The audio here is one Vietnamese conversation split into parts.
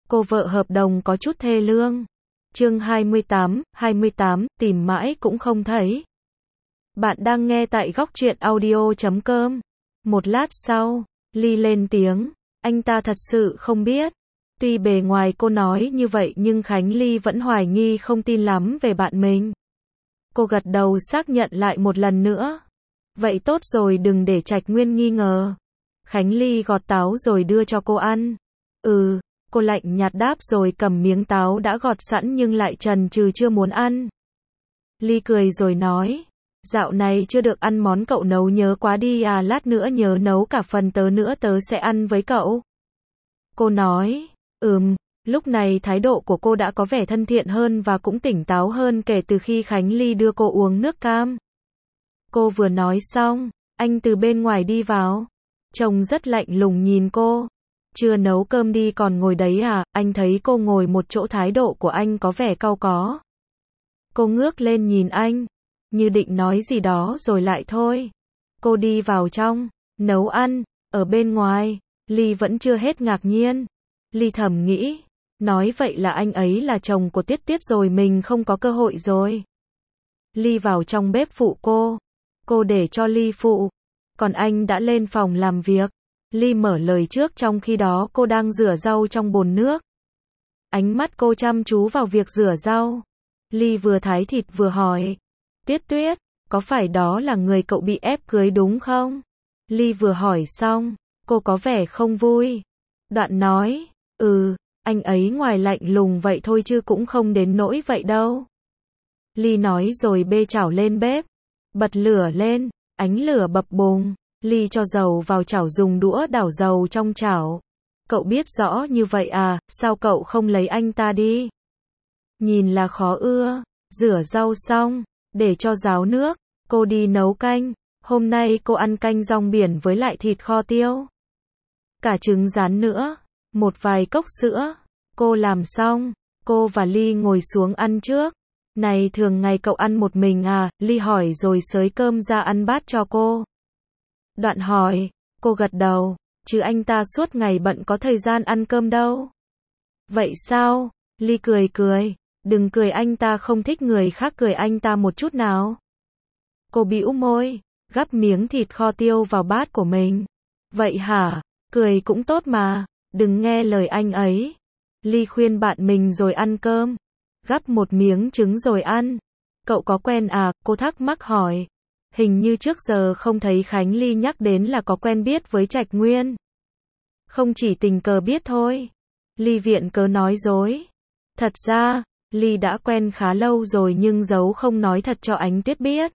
Cô vợ hợp đồng có chút thê lương. Chương 28, tìm mãi cũng không thấy. Bạn đang nghe tại góc truyện audio.com. Một lát sau, Ly lên tiếng, anh ta thật sự không biết. Tuy bề ngoài cô nói như vậy nhưng Khánh Ly vẫn hoài nghi không tin lắm về bạn mình. Cô gật đầu xác nhận lại một lần nữa. Vậy tốt rồi, đừng để Trạch Nguyên nghi ngờ. Khánh Ly gọt táo rồi đưa cho cô ăn. Cô lạnh nhạt đáp rồi cầm miếng táo đã gọt sẵn nhưng lại chần chừ chưa muốn ăn. Ly cười rồi nói, dạo này chưa được ăn món cậu nấu nhớ quá đi à, lát nữa nhớ nấu cả phần tớ nữa, tớ sẽ ăn với cậu. Cô nói, lúc này thái độ của cô đã có vẻ thân thiện hơn và cũng tỉnh táo hơn kể từ khi Khánh Ly đưa cô uống nước cam. Cô vừa nói xong, anh từ bên ngoài đi vào. Trông rất lạnh lùng nhìn cô. Chưa nấu cơm đi còn ngồi đấy à? Anh thấy cô ngồi một chỗ, thái độ của anh có vẻ cau có. Cô ngước lên nhìn anh, như định nói gì đó rồi lại thôi. Cô đi vào trong, nấu ăn, ở bên ngoài, Ly vẫn chưa hết ngạc nhiên. Ly thầm nghĩ, nói vậy là anh ấy là chồng của Tiết Tiết rồi, mình không có cơ hội rồi. Ly vào trong bếp phụ cô để cho Ly phụ, còn anh đã lên phòng làm việc. Ly mở lời trước, trong khi đó cô đang rửa rau trong bồn nước. Ánh mắt cô chăm chú vào việc rửa rau. Ly vừa thái thịt vừa hỏi, Tuyết Tuyết, có phải đó là người cậu bị ép cưới đúng không? Ly vừa hỏi xong, cô có vẻ không vui. Đoạn nói, anh ấy ngoài lạnh lùng vậy thôi chứ cũng không đến nỗi vậy đâu. Ly nói rồi bê chảo lên bếp, bật lửa lên, ánh lửa bập bùng. Ly cho dầu vào chảo, dùng đũa đảo dầu trong chảo. Cậu biết rõ như vậy à, sao cậu không lấy anh ta đi? Nhìn là khó ưa. Rửa rau xong, để cho ráo nước, cô đi nấu canh. Hôm nay cô ăn canh rong biển với lại thịt kho tiêu. Cả trứng rán nữa, một vài cốc sữa. Cô làm xong, cô và Ly ngồi xuống ăn trước. Này, thường ngày cậu ăn một mình à? Ly hỏi rồi xới cơm ra ăn bát cho cô. Đoạn hỏi, cô gật đầu, chứ anh ta suốt ngày bận có thời gian ăn cơm đâu. Vậy sao? Ly cười, đừng cười, anh ta không thích người khác cười anh ta một chút nào. Cô bĩu môi, gắp miếng thịt kho tiêu vào bát của mình. Vậy hả? Cười cũng tốt mà, đừng nghe lời anh ấy. Ly khuyên bạn mình rồi ăn cơm. Gắp một miếng trứng rồi ăn. Cậu có quen à? Cô thắc mắc hỏi. Hình như trước giờ không thấy Khánh Ly nhắc đến là có quen biết với Trạch Nguyên. Không, chỉ tình cờ biết thôi. Ly viện cớ nói dối. Thật ra, Ly đã quen khá lâu rồi nhưng giấu không nói thật cho Ánh Tuyết biết.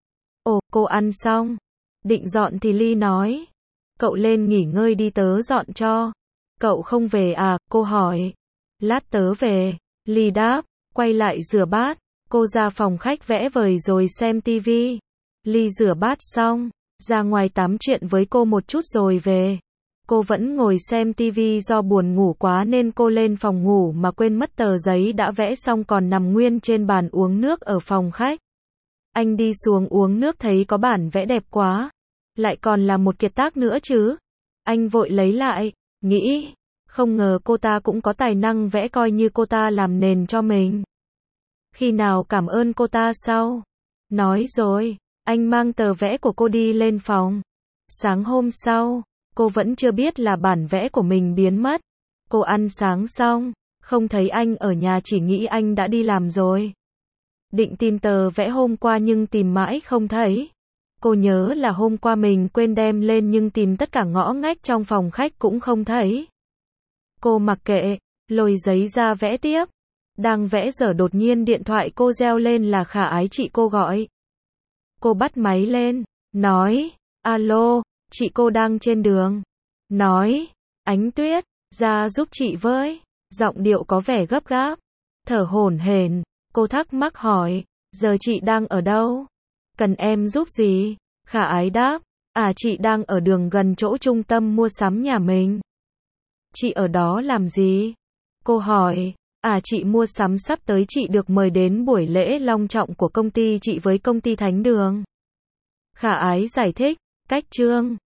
Cô ăn xong, định dọn thì Ly nói, cậu lên nghỉ ngơi đi, tớ dọn cho. Cậu không về à? Cô hỏi. Lát tớ về. Ly đáp, quay lại rửa bát. Cô ra phòng khách vẽ vời rồi xem tivi. Ly rửa bát xong, ra ngoài tám chuyện với cô một chút rồi về. Cô vẫn ngồi xem tivi, do buồn ngủ quá nên cô lên phòng ngủ mà quên mất tờ giấy đã vẽ xong còn nằm nguyên trên bàn uống nước ở phòng khách. Anh đi xuống uống nước thấy có bản vẽ đẹp quá, lại còn là một kiệt tác nữa chứ. Anh vội lấy lại, nghĩ, không ngờ cô ta cũng có tài năng vẽ, coi như cô ta làm nền cho mình. Khi nào cảm ơn cô ta sau. Nói rồi, anh mang tờ vẽ của cô đi lên phòng. Sáng hôm sau, cô vẫn chưa biết là bản vẽ của mình biến mất. Cô ăn sáng xong, không thấy anh ở nhà, chỉ nghĩ anh đã đi làm rồi. Định tìm tờ vẽ hôm qua nhưng tìm mãi không thấy. Cô nhớ là hôm qua mình quên đem lên nhưng tìm tất cả ngõ ngách trong phòng khách cũng không thấy. Cô mặc kệ, lôi giấy ra vẽ tiếp. Đang vẽ dở đột nhiên điện thoại cô reo lên, là Khả Ái chị cô gọi. Cô bắt máy lên, nói, alo, chị, cô đang trên đường. Nói, Ánh Tuyết, ra giúp chị với. Giọng điệu có vẻ gấp gáp, thở hổn hển. Cô thắc mắc hỏi, giờ chị đang ở đâu? Cần em giúp gì? Khả Ái đáp, chị đang ở đường gần chỗ trung tâm mua sắm nhà mình. Chị ở đó làm gì? Cô hỏi, chị mua sắm, sắp tới chị được mời đến buổi lễ long trọng của công ty chị với công ty Thánh Đường. Khả Ái giải thích, cách Trương